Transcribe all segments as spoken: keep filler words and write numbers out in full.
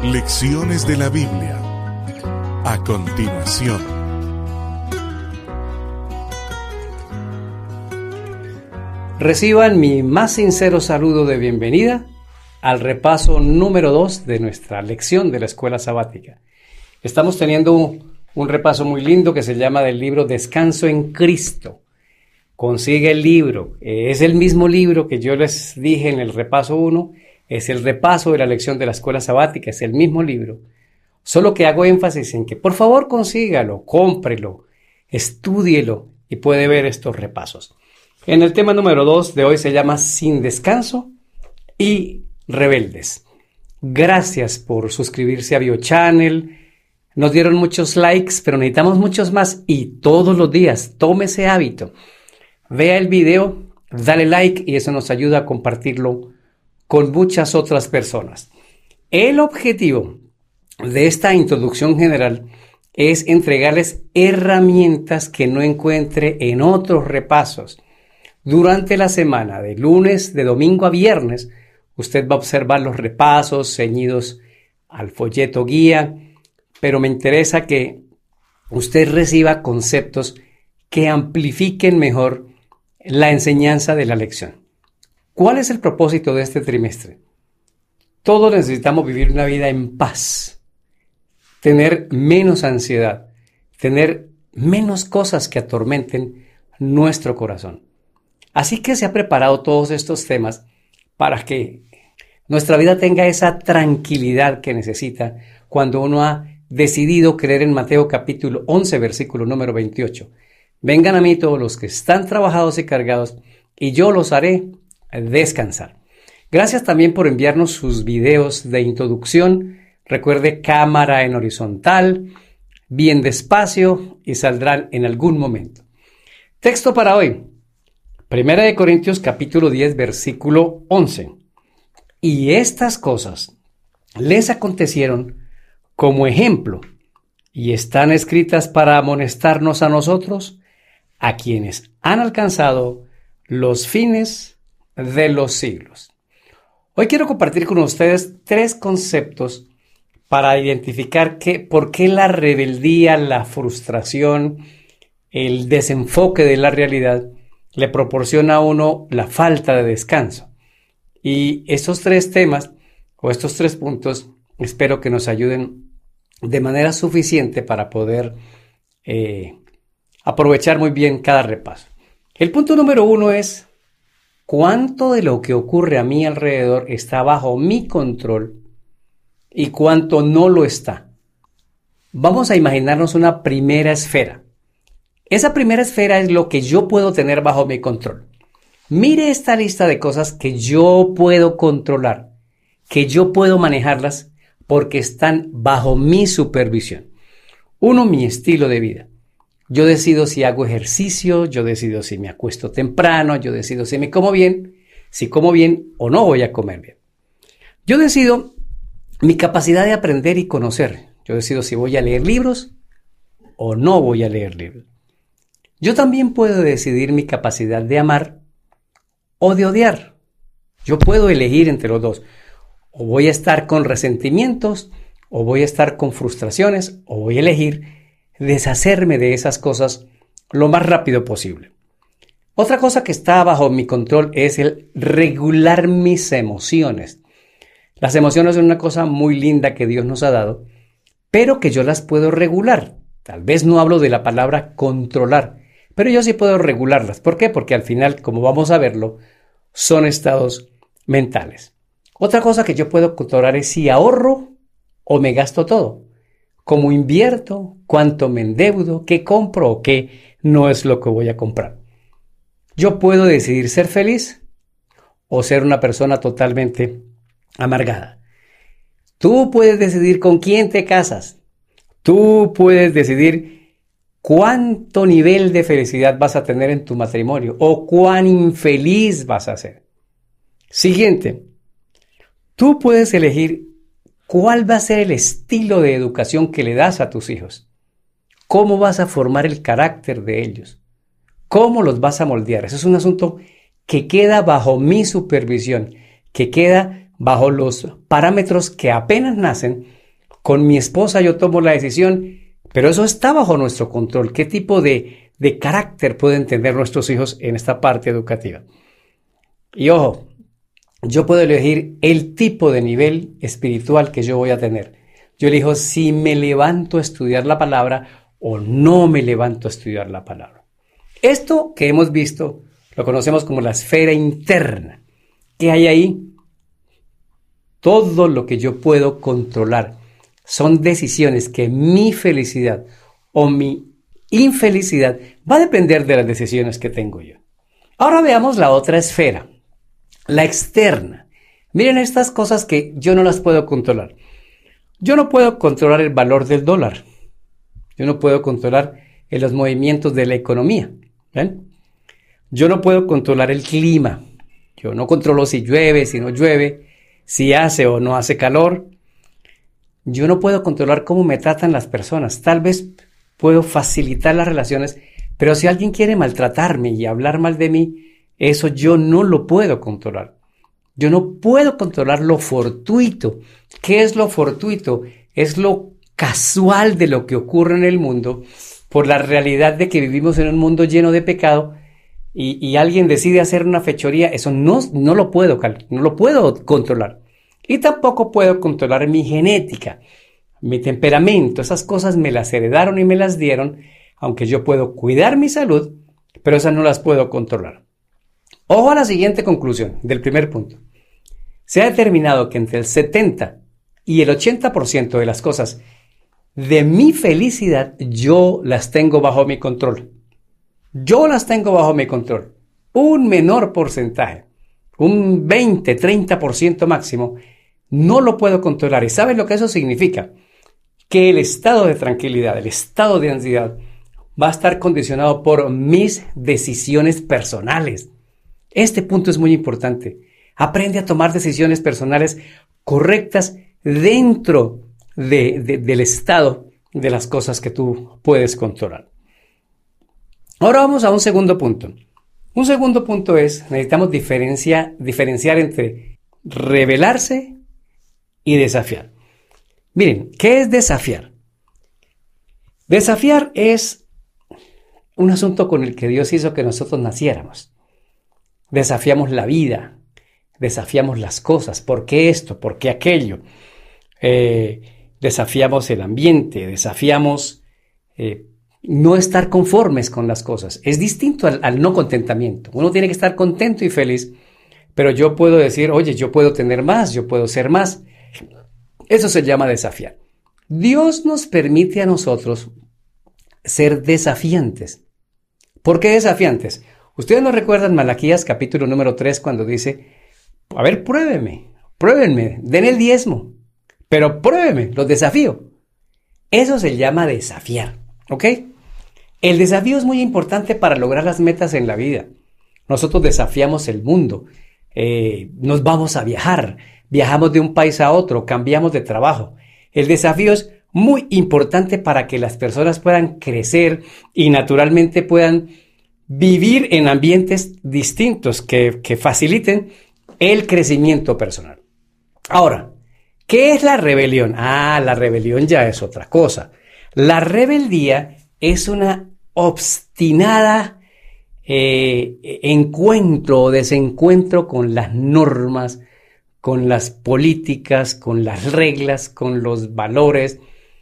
Lecciones de la Biblia. A continuación. Reciban mi más sincero saludo de bienvenida al repaso número dos de nuestra lección de la escuela sabática. Estamos teniendo un, un repaso muy lindo que se llama del libro Descanso en Cristo. Consigue el libro, es el mismo libro que yo les dije en el repaso uno, es el repaso de la lección de la escuela sabática, es el mismo libro. Solo que hago énfasis en que por favor consígalo, cómprelo, estúdielo y puede ver estos repasos. En el tema número dos de hoy se llama Sin descanso y rebeldes. Gracias por suscribirse a BioChannel. Nos dieron muchos likes, pero necesitamos muchos más y todos los días tome ese hábito. Vea el video, dale like y eso nos ayuda a compartirlo con muchas otras personas. El objetivo de esta introducción general es entregarles herramientas que no encuentre en otros repasos. Durante la semana, de lunes, de domingo a viernes, usted va a observar los repasos ceñidos al folleto guía, pero me interesa que usted reciba conceptos que amplifiquen mejor la enseñanza de la lección. ¿Cuál es el propósito de este trimestre? Todos necesitamos vivir una vida en paz, tener menos ansiedad, tener menos cosas que atormenten nuestro corazón. Así que se ha preparado todos estos temas para que nuestra vida tenga esa tranquilidad que necesita cuando uno ha decidido creer en Mateo capítulo once, versículo número veintiocho. Vengan a mí todos los que están trabajados y cargados, y yo los haré descansar. Gracias también por enviarnos sus videos de introducción. Recuerde, cámara en horizontal, bien despacio y saldrán en algún momento. Texto para hoy. Primera de Corintios capítulo diez, versículo once. Y estas cosas les acontecieron como ejemplo y están escritas para amonestarnos a nosotros, a quienes han alcanzado los fines de los siglos. Hoy quiero compartir con ustedes tres conceptos para identificar que, por qué la rebeldía, la frustración, el desenfoque de la realidad le proporciona a uno la falta de descanso. Y estos tres temas o estos tres puntos espero que nos ayuden de manera suficiente para poder eh, aprovechar muy bien cada repaso. El punto número uno es cuánto de lo que ocurre a mi alrededor está bajo mi control y cuánto no lo está. Vamos a imaginarnos una primera esfera. Esa primera esfera es lo que yo puedo tener bajo mi control. Mire esta lista de cosas que yo puedo controlar, que yo puedo manejarlas porque están bajo mi supervisión. Uno, mi estilo de vida. Yo decido si hago ejercicio, yo decido si me acuesto temprano, yo decido si me como bien, si como bien o no voy a comer bien. Yo decido mi capacidad de aprender y conocer. Yo decido si voy a leer libros o no voy a leer libros. Yo también puedo decidir mi capacidad de amar o de odiar. Yo puedo elegir entre los dos. O voy a estar con resentimientos, o voy a estar con frustraciones, o voy a elegir deshacerme de esas cosas lo más rápido posible. Otra cosa que está bajo mi control es el regular mis emociones. Las emociones son una cosa muy linda que Dios nos ha dado, pero que yo las puedo regular. Tal vez no hablo de la palabra controlar, pero yo sí puedo regularlas. ¿Por qué? Porque al final, como vamos a verlo, son estados mentales. Otra cosa que yo puedo controlar es si ahorro o me gasto todo. Cómo invierto, cuánto me endeudo, qué compro o qué no es lo que voy a comprar. Yo puedo decidir ser feliz o ser una persona totalmente amargada. Tú puedes decidir con quién te casas. Tú puedes decidir cuánto nivel de felicidad vas a tener en tu matrimonio o cuán infeliz vas a ser. Siguiente. Tú puedes elegir cuál va a ser el estilo de educación que le das a tus hijos. ¿Cómo vas a formar el carácter de ellos? ¿Cómo los vas a moldear? Eso es un asunto que queda bajo mi supervisión, que queda bajo los parámetros que apenas nacen Con mi esposa yo tomo la decisión, pero eso está bajo nuestro control. ¿Qué tipo de, de carácter pueden tener nuestros hijos en esta parte educativa? Y ojo, yo puedo elegir el tipo de nivel espiritual que yo voy a tener. Yo elijo si me levanto a estudiar la palabra o no me levanto a estudiar la palabra. Esto que hemos visto lo conocemos como la esfera interna. ¿Qué hay ahí? Todo lo que yo puedo controlar son decisiones que mi felicidad o mi infelicidad va a depender de las decisiones que tengo yo. Ahora veamos la otra esfera, la externa. Miren estas cosas que yo no las puedo controlar. Yo no puedo controlar el valor del dólar. Yo no puedo controlar los movimientos de la economía. ¿Ven? Yo no puedo controlar el clima. Yo no controlo si llueve, si no llueve, si hace o no hace calor. Yo no puedo controlar cómo me tratan las personas. Tal vez puedo facilitar las relaciones, pero si alguien quiere maltratarme y hablar mal de mí, eso yo no lo puedo controlar. Yo no puedo controlar lo fortuito. ¿Qué es lo fortuito? Es lo casual de lo que ocurre en el mundo por la realidad de que vivimos en un mundo lleno de pecado y, y alguien decide hacer una fechoría. Eso no, no lo puedo, no lo puedo controlar. Y tampoco puedo controlar mi genética, mi temperamento. Esas cosas me las heredaron y me las dieron, aunque yo puedo cuidar mi salud, pero esas no las puedo controlar. Ojo a la siguiente conclusión del primer punto. Se ha determinado que entre el setenta y el ochenta por ciento de las cosas de mi felicidad yo las tengo bajo mi control. Yo las tengo bajo mi control. Un menor porcentaje, un veinte, treinta por ciento máximo, no lo puedo controlar. ¿Y sabes lo que eso significa? Que el estado de tranquilidad, el estado de ansiedad va a estar condicionado por mis decisiones personales. Este punto es muy importante. Aprende a tomar decisiones personales correctas dentro de, de, del estado de las cosas que tú puedes controlar. Ahora vamos a un segundo punto. Un segundo punto es, necesitamos diferencia, diferenciar entre rebelarse y desafiar. Miren, ¿qué es desafiar? Desafiar es un asunto con el que Dios hizo que nosotros naciéramos. Desafiamos la vida, desafiamos las cosas. ¿Por qué esto? ¿Por qué aquello? Eh, desafiamos el ambiente, desafiamos eh, no estar conformes con las cosas. Es distinto al, al no contentamiento. Uno tiene que estar contento y feliz, pero yo puedo decir, oye, yo puedo tener más, yo puedo ser más. Eso se llama desafiar. Dios nos permite a nosotros ser desafiantes. ¿Por qué desafiantes? Ustedes no recuerdan Malaquías capítulo número tres cuando dice, a ver, pruébenme, pruébenme, den el diezmo, pero pruébenme, los desafío. Eso se llama desafiar, ¿ok? El desafío es muy importante para lograr las metas en la vida. Nosotros desafiamos el mundo, eh, nos vamos a viajar, viajamos de un país a otro, cambiamos de trabajo. El desafío es muy importante para que las personas puedan crecer y naturalmente puedan vivir en ambientes distintos que, que faciliten el crecimiento personal. Ahora, ¿qué es la rebelión? Ah, la rebelión ya es otra cosa. La rebeldía es una obstinada eh, encuentro o desencuentro con las normas, con las políticas, con las reglas, con los valores.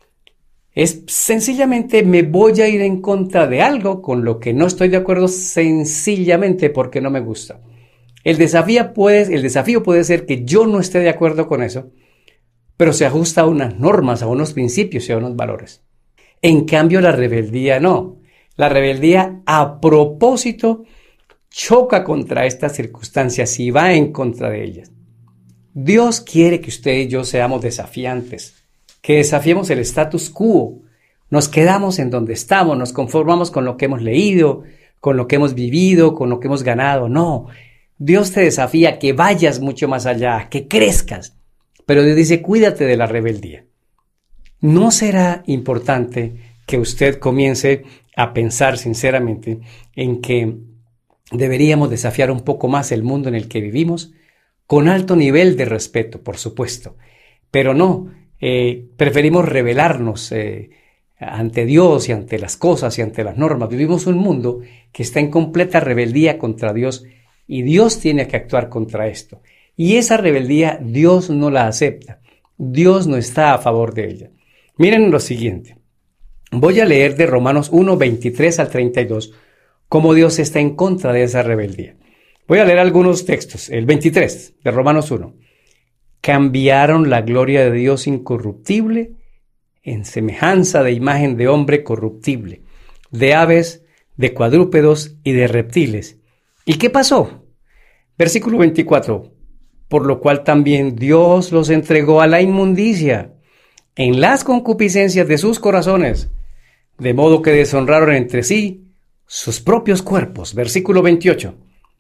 Es sencillamente me voy a ir en contra de algo con lo que no estoy de acuerdo sencillamente porque no me gusta. El desafío puede, el desafío puede ser que yo no esté de acuerdo con eso, pero se ajusta a unas normas, a unos principios y a unos valores. En cambio, la rebeldía no. La rebeldía a propósito choca contra estas circunstancias y va en contra de ellas. Dios quiere que usted y yo seamos desafiantes, que desafiemos el status quo. Nos quedamos en donde estamos, nos conformamos con lo que hemos leído, con lo que hemos vivido, con lo que hemos ganado. No, Dios te desafía a que vayas mucho más allá, que crezcas. Pero Dios dice, cuídate de la rebeldía. ¿No será importante que usted comience a pensar sinceramente en que deberíamos desafiar un poco más el mundo en el que vivimos? Con alto nivel de respeto, por supuesto, pero no eh, preferimos rebelarnos eh, ante Dios y ante las cosas y ante las normas. Vivimos un mundo que está en completa rebeldía contra Dios y Dios tiene que actuar contra esto. Y esa rebeldía Dios no la acepta. Dios no está a favor de ella. Miren lo siguiente. Voy a leer de Romanos uno, veintitrés al treinta y dos, cómo Dios está en contra de esa rebeldía. Voy a leer algunos textos. El veintitrés de Romanos uno. Cambiaron la gloria de Dios incorruptible en semejanza de imagen de hombre corruptible, de aves, de cuadrúpedos y de reptiles. ¿Y qué pasó? Versículo veinticuatro. Por lo cual también Dios los entregó a la inmundicia en las concupiscencias de sus corazones, de modo que deshonraron entre sí sus propios cuerpos. Versículo veintiocho.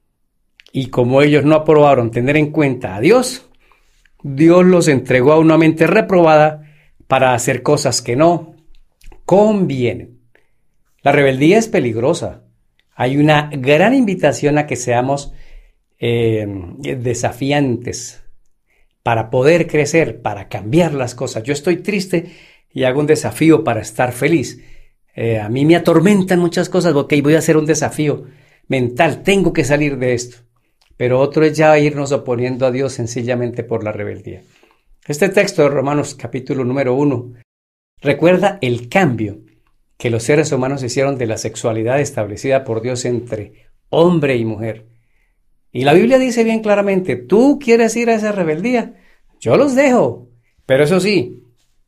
Y como ellos no aprobaron tener en cuenta a Dios, Dios los entregó a una mente reprobada para hacer cosas que no convienen. La rebeldía es peligrosa. Hay una gran invitación a que seamos eh, desafiantes para poder crecer, para cambiar las cosas. Yo estoy triste y hago un desafío para estar feliz. Eh, a mí me atormentan muchas cosas. Ok, voy a hacer un desafío mental. Tengo que salir de esto. Pero otro es ya irnos oponiendo a Dios sencillamente por la rebeldía. Este texto de Romanos capítulo número uno recuerda el cambio que los seres humanos hicieron de la sexualidad establecida por Dios entre hombre y mujer. Y la Biblia dice bien claramente, tú quieres ir a esa rebeldía, yo los dejo. Pero eso sí,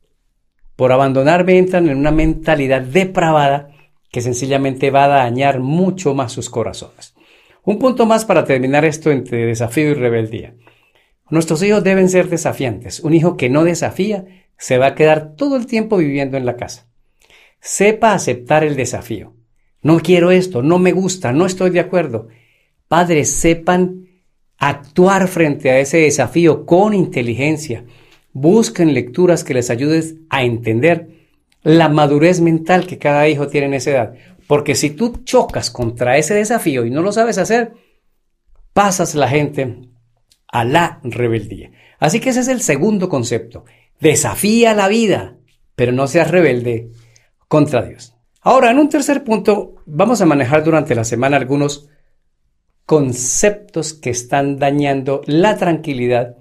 por abandonarme entran en una mentalidad depravada que sencillamente va a dañar mucho más sus corazones. Un punto más para terminar esto entre desafío y rebeldía. Nuestros hijos deben ser desafiantes. Un hijo que no desafía se va a quedar todo el tiempo viviendo en la casa. Sepa aceptar el desafío. No quiero esto, no me gusta, no estoy de acuerdo. Padres, sepan actuar frente a ese desafío con inteligencia. Busquen lecturas que les ayuden a entender la madurez mental que cada hijo tiene en esa edad. Porque si tú chocas contra ese desafío y no lo sabes hacer, pasas la gente a la rebeldía. Así que ese es el segundo concepto. Desafía la vida, pero no seas rebelde contra Dios. Ahora, en un tercer punto, vamos a manejar durante la semana algunos conceptos que están dañando la tranquilidad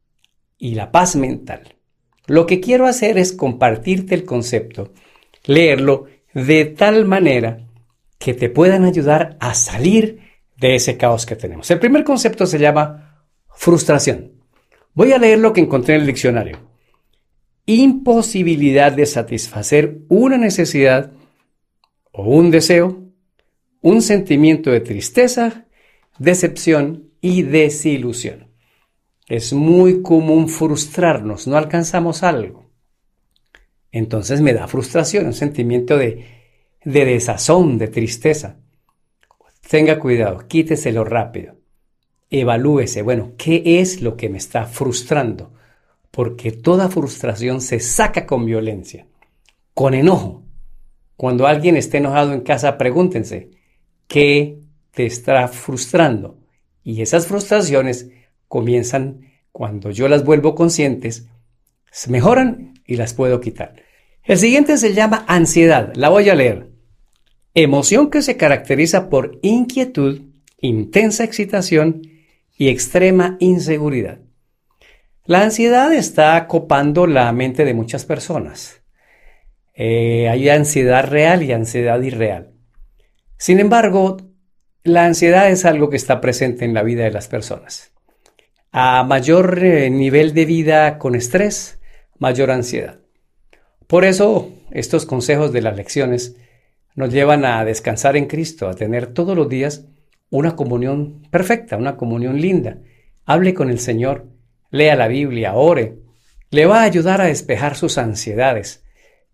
y la paz mental. Lo que quiero hacer es compartirte el concepto, leerlo de tal manera que te puedan ayudar a salir de ese caos que tenemos. El primer concepto se llama frustración. Voy a leer lo que encontré en el diccionario. Imposibilidad de satisfacer una necesidad o un deseo, un sentimiento de tristeza, decepción y desilusión. Es muy común frustrarnos, no alcanzamos algo. Entonces me da frustración, un sentimiento de, de desazón, de tristeza. Tenga cuidado, quíteselo rápido. Evalúese, bueno, ¿qué es lo que me está frustrando? Porque toda frustración se saca con violencia, con enojo. Cuando alguien esté enojado en casa, pregúntense, ¿qué te está frustrando? Y esas frustraciones comienzan, cuando yo las vuelvo conscientes, se mejoran y las puedo quitar. El siguiente se llama ansiedad. La voy a leer. Emoción que se caracteriza por inquietud, intensa excitación y extrema inseguridad. La ansiedad está copando la mente de muchas personas. Eh, hay ansiedad real y ansiedad irreal. Sin embargo, la ansiedad es algo que está presente en la vida de las personas. A mayor eh, nivel de vida con estrés, mayor ansiedad. Por eso, estos consejos de las lecciones nos llevan a descansar en Cristo, a tener todos los días una comunión perfecta, una comunión linda. Hable con el Señor, lea la Biblia, ore. Le va a ayudar a despejar sus ansiedades.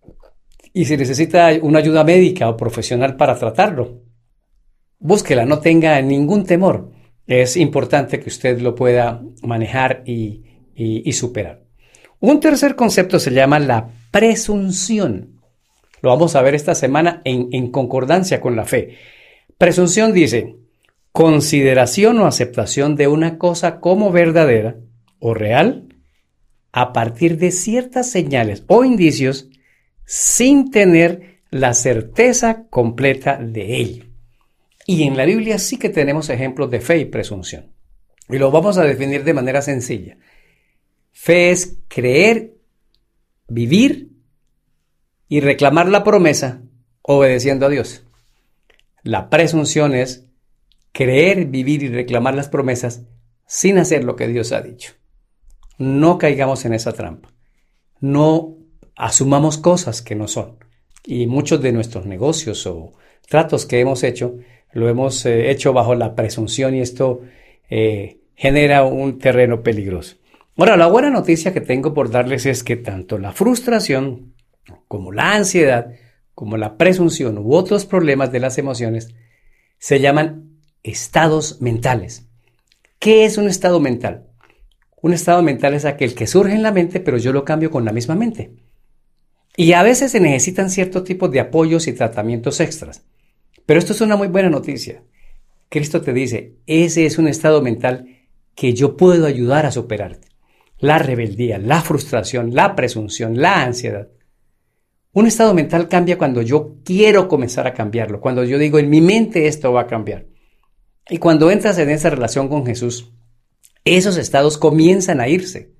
Y si necesita una ayuda médica o profesional para tratarlo, búsquela, no tenga ningún temor. Es importante que usted lo pueda manejar y, y, y superar. Un tercer concepto se llama la presunción. Lo vamos a ver esta semana en, en concordancia con la fe. Presunción dice, consideración o aceptación de una cosa como verdadera o real a partir de ciertas señales o indicios sin tener la certeza completa de ello. Y en la Biblia sí que tenemos ejemplos de fe y presunción. Y lo vamos a definir de manera sencilla. Fe es creer, vivir y reclamar la promesa obedeciendo a Dios. La presunción es creer, vivir y reclamar las promesas sin hacer lo que Dios ha dicho. No caigamos en esa trampa. No asumamos cosas que no son. Y muchos de nuestros negocios o tratos que hemos hecho, lo hemos eh, hecho bajo la presunción y esto eh, genera un terreno peligroso. Ahora, la buena noticia que tengo por darles es que tanto la frustración como la ansiedad, como la presunción u otros problemas de las emociones, se llaman estados mentales. ¿Qué es un estado mental? Un estado mental es aquel que surge en la mente, pero yo lo cambio con la misma mente. Y a veces se necesitan ciertos tipos de apoyos y tratamientos extras. Pero esto es una muy buena noticia. Cristo te dice, ese es un estado mental que yo puedo ayudar a superarte. La rebeldía, la frustración, la presunción, la ansiedad. Un estado mental cambia cuando yo quiero comenzar a cambiarlo, cuando yo digo en mi mente esto va a cambiar. Y cuando entras en esa relación con Jesús, esos estados comienzan a irse.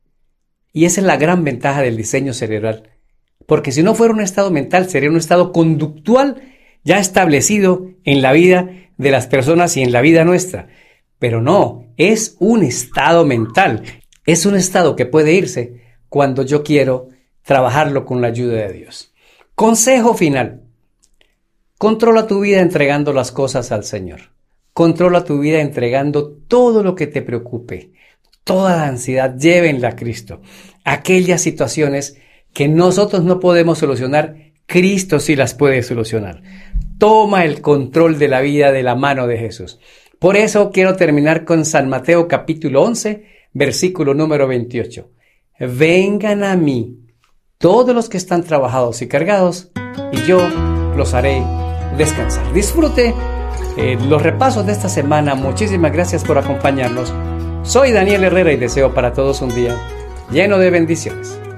Y esa es la gran ventaja del diseño cerebral. Porque si no fuera un estado mental, sería un estado conductual ya establecido en la vida de las personas y en la vida nuestra. Pero no, es un estado mental. Es un estado que puede irse cuando yo quiero trabajarlo con la ayuda de Dios. Consejo final. Controla tu vida entregando las cosas al Señor. Controla tu vida entregando todo lo que te preocupe. Toda la ansiedad, llévenla a Cristo. Aquellas situaciones que nosotros no podemos solucionar, Cristo sí las puede solucionar. Toma el control de la vida de la mano de Jesús. Por eso quiero terminar con San Mateo capítulo once, versículo número veintiocho. Vengan a mí todos los que están trabajados y cargados, y yo los haré descansar. Disfrute eh, los repasos de esta semana. Muchísimas gracias por acompañarnos. Soy Daniel Herrera y deseo para todos un día lleno de bendiciones.